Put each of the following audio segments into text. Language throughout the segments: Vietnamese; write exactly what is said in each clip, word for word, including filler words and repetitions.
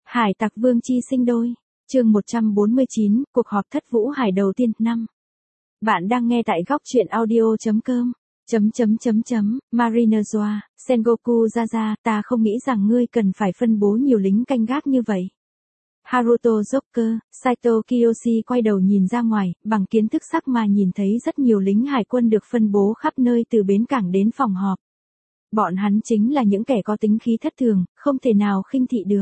Hải tặc vương chi sinh đôi. Chương một trăm bốn mươi chín, cuộc họp thất vũ hải đầu tiên năm. Bạn đang nghe tại góc truyện audio chấm com. Chấm chấm chấm chấm, Marinerzoa, Sengoku Zaza, ta không nghĩ rằng ngươi cần phải phân bố nhiều lính canh gác như vậy. Haruto Joker, Saito Kiyoshi quay đầu nhìn ra ngoài, bằng kiến thức sắc mà nhìn thấy rất nhiều lính hải quân được phân bố khắp nơi từ bến cảng đến phòng họp. Bọn hắn chính là những kẻ có tính khí thất thường, không thể nào khinh thị được.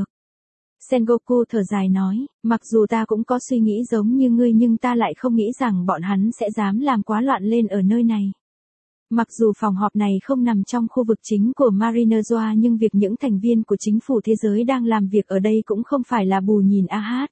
Sengoku thở dài nói, mặc dù ta cũng có suy nghĩ giống như ngươi nhưng ta lại không nghĩ rằng bọn hắn sẽ dám làm quá loạn lên ở nơi này. Mặc dù phòng họp này không nằm trong khu vực chính của Marinerzoa nhưng việc những thành viên của chính phủ thế giới đang làm việc ở đây cũng không phải là bù nhìn a hát.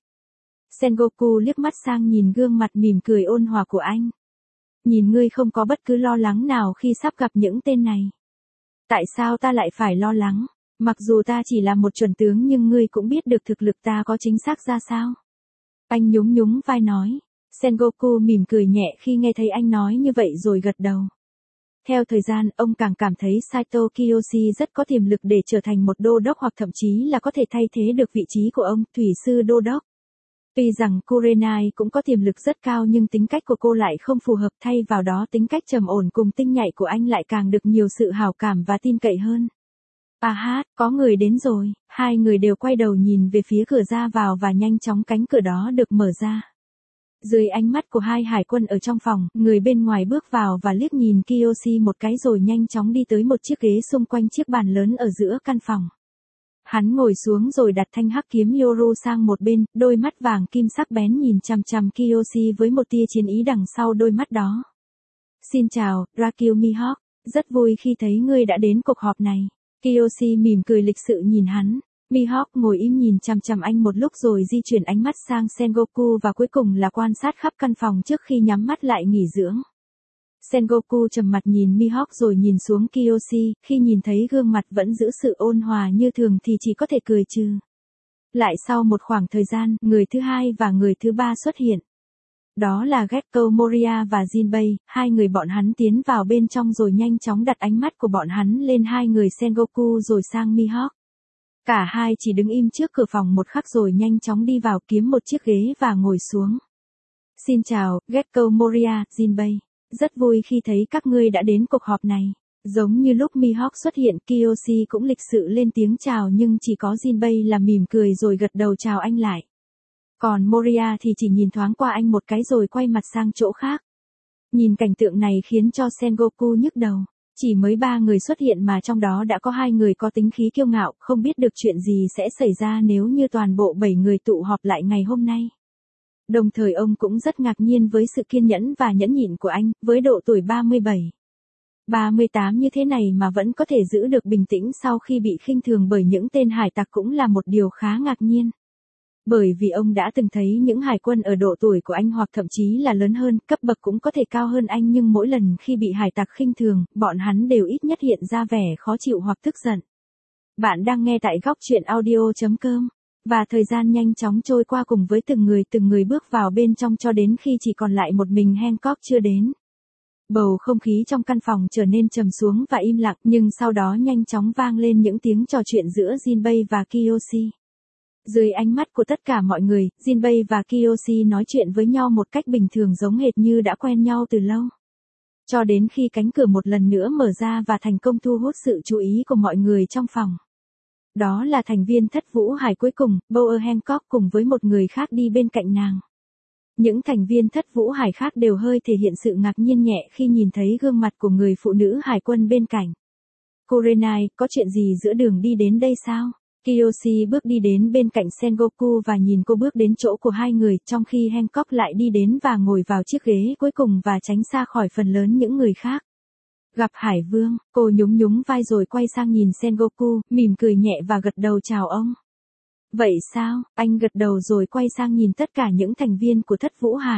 Sengoku liếc mắt sang nhìn gương mặt mỉm cười ôn hòa của anh. Nhìn ngươi không có bất cứ lo lắng nào khi sắp gặp những tên này. Tại sao ta lại phải lo lắng? Mặc dù ta chỉ là một chuẩn tướng nhưng ngươi cũng biết được thực lực ta có chính xác ra sao. Anh nhún nhún vai nói. Sengoku mỉm cười nhẹ khi nghe thấy anh nói như vậy rồi gật đầu. Theo thời gian, ông càng cảm thấy Saito Kiyoshi rất có tiềm lực để trở thành một đô đốc hoặc thậm chí là có thể thay thế được vị trí của ông, thủy sư đô đốc. Tuy rằng Kurenai cũng có tiềm lực rất cao nhưng tính cách của cô lại không phù hợp, thay vào đó tính cách trầm ổn cùng tinh nhạy của anh lại càng được nhiều sự hảo cảm và tin cậy hơn. À hát, có người đến rồi, hai người đều quay đầu nhìn về phía cửa ra vào và nhanh chóng cánh cửa đó được mở ra. Dưới ánh mắt của hai hải quân ở trong phòng, người bên ngoài bước vào và liếc nhìn Kiyoshi một cái rồi nhanh chóng đi tới một chiếc ghế xung quanh chiếc bàn lớn ở giữa căn phòng. Hắn ngồi xuống rồi đặt thanh hắc kiếm Yoru sang một bên, đôi mắt vàng kim sắc bén nhìn chằm chằm Kiyoshi với một tia chiến ý đằng sau đôi mắt đó. Xin chào, Rakio Mihawk, rất vui khi thấy ngươi đã đến cuộc họp này. Kiyoshi mỉm cười lịch sự nhìn hắn. Mihawk ngồi im nhìn chằm chằm anh một lúc rồi di chuyển ánh mắt sang Sengoku và cuối cùng là quan sát khắp căn phòng trước khi nhắm mắt lại nghỉ dưỡng. Sengoku trầm mặt nhìn Mihawk rồi nhìn xuống Kiyoshi, khi nhìn thấy gương mặt vẫn giữ sự ôn hòa như thường thì chỉ có thể cười trừ. Lại sau một khoảng thời gian, người thứ hai và người thứ ba xuất hiện. Đó là Gekko Moria và Jinbei, hai người bọn hắn tiến vào bên trong rồi nhanh chóng đặt ánh mắt của bọn hắn lên hai người Sengoku rồi sang Mihawk. Cả hai chỉ đứng im trước cửa phòng một khắc rồi nhanh chóng đi vào kiếm một chiếc ghế và ngồi xuống. Xin chào, Gekko Moria, Jinbei. Rất vui khi thấy các ngươi đã đến cuộc họp này. Giống như lúc Mihawk xuất hiện, Kiyoshi cũng lịch sự lên tiếng chào nhưng chỉ có Jinbei là mỉm cười rồi gật đầu chào anh lại. Còn Moria thì chỉ nhìn thoáng qua anh một cái rồi quay mặt sang chỗ khác. Nhìn cảnh tượng này khiến cho Sengoku nhức đầu. Chỉ mới ba người xuất hiện mà trong đó đã có hai người có tính khí kiêu ngạo, không biết được chuyện gì sẽ xảy ra nếu như toàn bộ bảy người tụ họp lại ngày hôm nay. Đồng thời ông cũng rất ngạc nhiên với sự kiên nhẫn và nhẫn nhịn của anh, với độ tuổi ba mươi bảy, ba mươi tám như thế này mà vẫn có thể giữ được bình tĩnh sau khi bị khinh thường bởi những tên hải tặc cũng là một điều khá ngạc nhiên. Bởi vì ông đã từng thấy những hải quân ở độ tuổi của anh hoặc thậm chí là lớn hơn, cấp bậc cũng có thể cao hơn anh nhưng mỗi lần khi bị hải tặc khinh thường, bọn hắn đều ít nhất hiện ra vẻ khó chịu hoặc tức giận. Bạn đang nghe tại góc truyện audio chấm com. Và thời gian nhanh chóng trôi qua cùng với từng người từng người bước vào bên trong cho đến khi chỉ còn lại một mình Hancock chưa đến. Bầu không khí trong căn phòng trở nên trầm xuống và im lặng nhưng sau đó nhanh chóng vang lên những tiếng trò chuyện giữa Jinbei và Kiyoshi. Dưới ánh mắt của tất cả mọi người, Jinbei và Kiyoshi nói chuyện với nhau một cách bình thường giống hệt như đã quen nhau từ lâu. Cho đến khi cánh cửa một lần nữa mở ra và thành công thu hút sự chú ý của mọi người trong phòng. Đó là thành viên thất vũ hải cuối cùng, Bower Hancock cùng với một người khác đi bên cạnh nàng. Những thành viên thất vũ hải khác đều hơi thể hiện sự ngạc nhiên nhẹ khi nhìn thấy gương mặt của người phụ nữ hải quân bên cạnh. Kurenai, có chuyện gì giữa đường đi đến đây sao? Kiyoshi bước đi đến bên cạnh Sengoku và nhìn cô bước đến chỗ của hai người, trong khi Hancock lại đi đến và ngồi vào chiếc ghế cuối cùng và tránh xa khỏi phần lớn những người khác. Gặp Hải Vương, cô nhún nhún vai rồi quay sang nhìn Sengoku, mỉm cười nhẹ và gật đầu chào ông. Vậy sao? Anh gật đầu rồi quay sang nhìn tất cả những thành viên của thất vũ hải.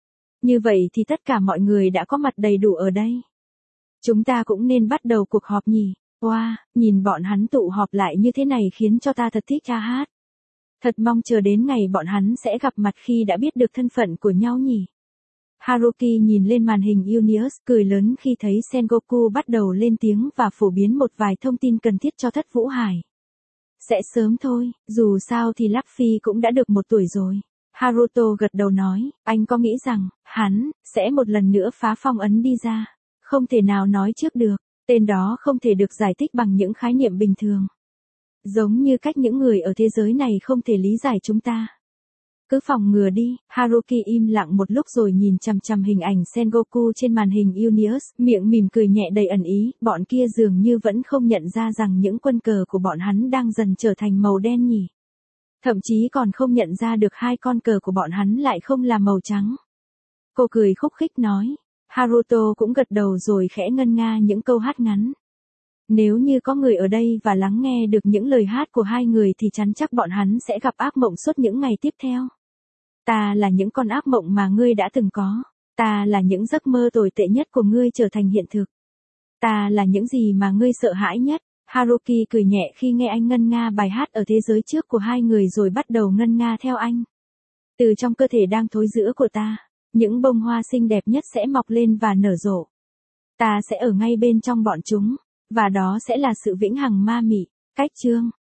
Như vậy thì tất cả mọi người đã có mặt đầy đủ ở đây. Chúng ta cũng nên bắt đầu cuộc họp nhỉ? Wow, nhìn bọn hắn tụ họp lại như thế này khiến cho ta thật thích a hát. Thật mong chờ đến ngày bọn hắn sẽ gặp mặt khi đã biết được thân phận của nhau nhỉ. Haruki nhìn lên màn hình Universe, cười lớn khi thấy Sengoku bắt đầu lên tiếng và phổ biến một vài thông tin cần thiết cho thất vũ hải. Sẽ sớm thôi, dù sao thì Luffy cũng đã được một tuổi rồi. Haruto gật đầu nói, anh có nghĩ rằng, hắn, sẽ một lần nữa phá phong ấn đi ra. Không thể nào nói trước được, tên đó không thể được giải thích bằng những khái niệm bình thường. Giống như cách những người ở thế giới này không thể lý giải chúng ta. Cứ phòng ngừa đi, Haruki im lặng một lúc rồi nhìn chằm chằm hình ảnh Sengoku trên màn hình Universe, miệng mỉm cười nhẹ đầy ẩn ý, bọn kia dường như vẫn không nhận ra rằng những quân cờ của bọn hắn đang dần trở thành màu đen nhỉ. Thậm chí còn không nhận ra được hai con cờ của bọn hắn lại không là màu trắng. Cô cười khúc khích nói, Haruto cũng gật đầu rồi khẽ ngân nga những câu hát ngắn. Nếu như có người ở đây và lắng nghe được những lời hát của hai người thì chắn chắc bọn hắn sẽ gặp ác mộng suốt những ngày tiếp theo. Ta là những con ác mộng mà ngươi đã từng có. Ta là những giấc mơ tồi tệ nhất của ngươi trở thành hiện thực. Ta là những gì mà ngươi sợ hãi nhất. Haruki cười nhẹ khi nghe anh ngân nga bài hát ở thế giới trước của hai người rồi bắt đầu ngân nga theo anh. Từ trong cơ thể đang thối rữa của ta, những bông hoa xinh đẹp nhất sẽ mọc lên và nở rộ. Ta sẽ ở ngay bên trong bọn chúng, và đó sẽ là sự vĩnh hằng ma mị. Cách chương